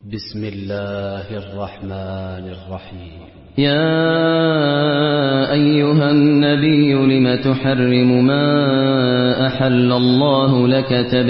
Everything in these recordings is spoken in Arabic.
بسم الله الرحمن الرحيم. يا أيها النبي لم تحرم ما أحل الله لك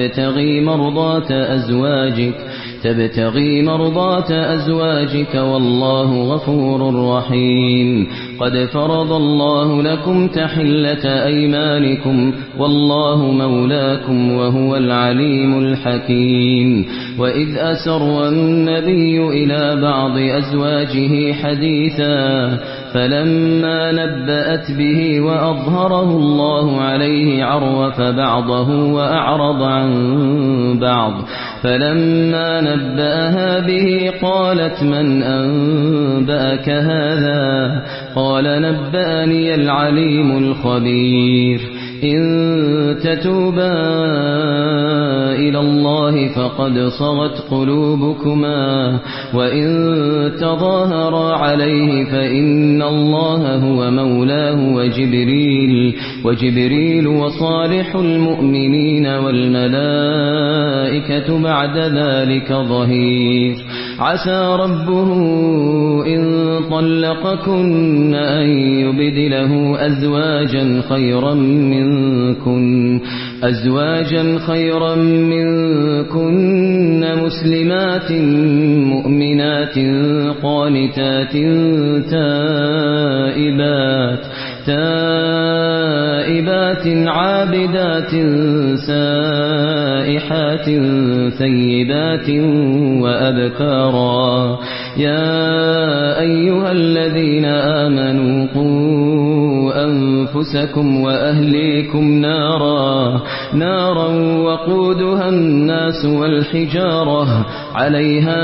تبتغي مرضات أزواجك والله غفور رحيم. قد فرض الله لكم تحلة أيمانكم والله مولاكم وهو العليم الحكيم. وإذ أسر النبي إلى بعض أزواجه حديثا فلما نبأت به وأظهره الله عليه عرف بعضه وأعرض عن بعض. فلما نبأها به قالت من أنبأك هذا؟ قال نبأني العليم الخبير. إن تتوبا إلى الله فقد صغت قلوبكما وإن تظاهرا عليه فإن الله هو مولاه وجبريل وصالح المؤمنين والملائكة بعد ذلك ظهير. عسى ربه إن طلقكن أن يبدله أزواجا خيرا منكن مسلمات مؤمنات قانتات تائبات عابدات سائحات ثيبات وأبكارا. يا أيها الذين آمنوا قوا أنفسكم وأهليكم نارا وقودها الناس والحجارة عليها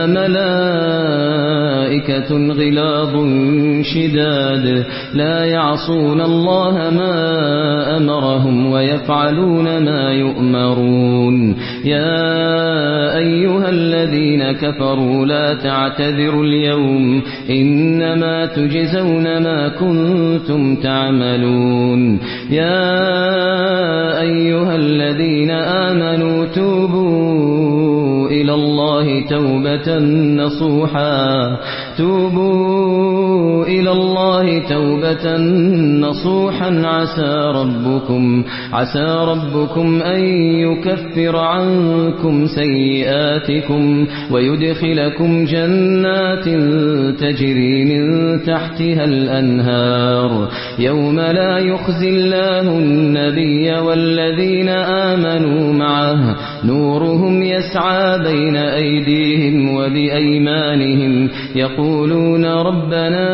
ملائكة غلاظ شداد لا يعصون الله ما أمرهم ويفعلون ما يؤمرون. يا أيها الذين كفروا لا تعتذروا اليوم إنما تجزون ما كنتم تعملون. يا أيها الذين آمنوا توبوا إلى الله توبة نصوحا عسى ربكم أن يكفر عنكم سيئاتكم ويدخلكم جنات تجري من تحتها الأنهار يوم لا يخزي الله النبي والذين آمنوا معه نورهم يسعى بين أيديهم وبأيمانهم يقولون ربنا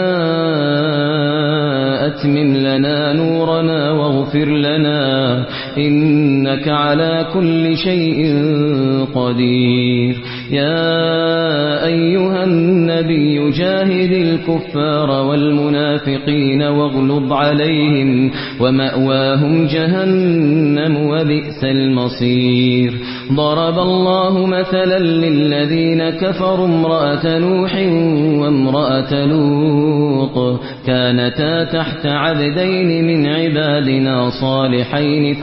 أتمم لنا نورنا واغفر لنا إنك على كل شيء قدير. يا أيها النبي جاهد الكفار والمنافقين واغلظ عليهم ومأواهم جهنم وبئس المصير. ضرب الله مثلا للذين كفروا امرأة نوح وامرأة لوط كانتا تحت عبدين من عبادنا صالحين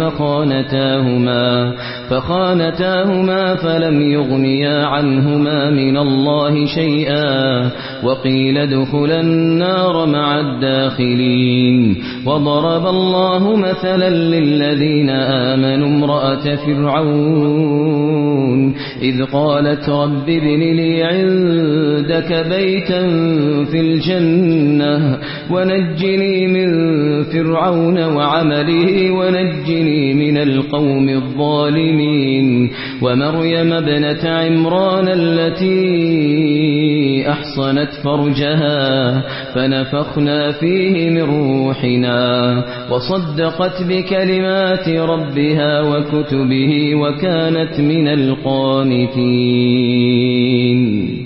فخانتاهما فلم يغنيا عنهما من الله شيئا وقيل ادخلا النار مع الداخلين. وضرب الله مثلا للذين آمنوا امرأة فرعون إذ قالت رب ابن لي عندك بيتا في الجنة ونجني من فرعون وعمله ونجني من القوم الظالمين. ومريم ابنة عمران التي أحصنت فرجها فنفخنا فيه من روحنا وصدقت بكلمات ربها وكتبه وكانت من القانتين.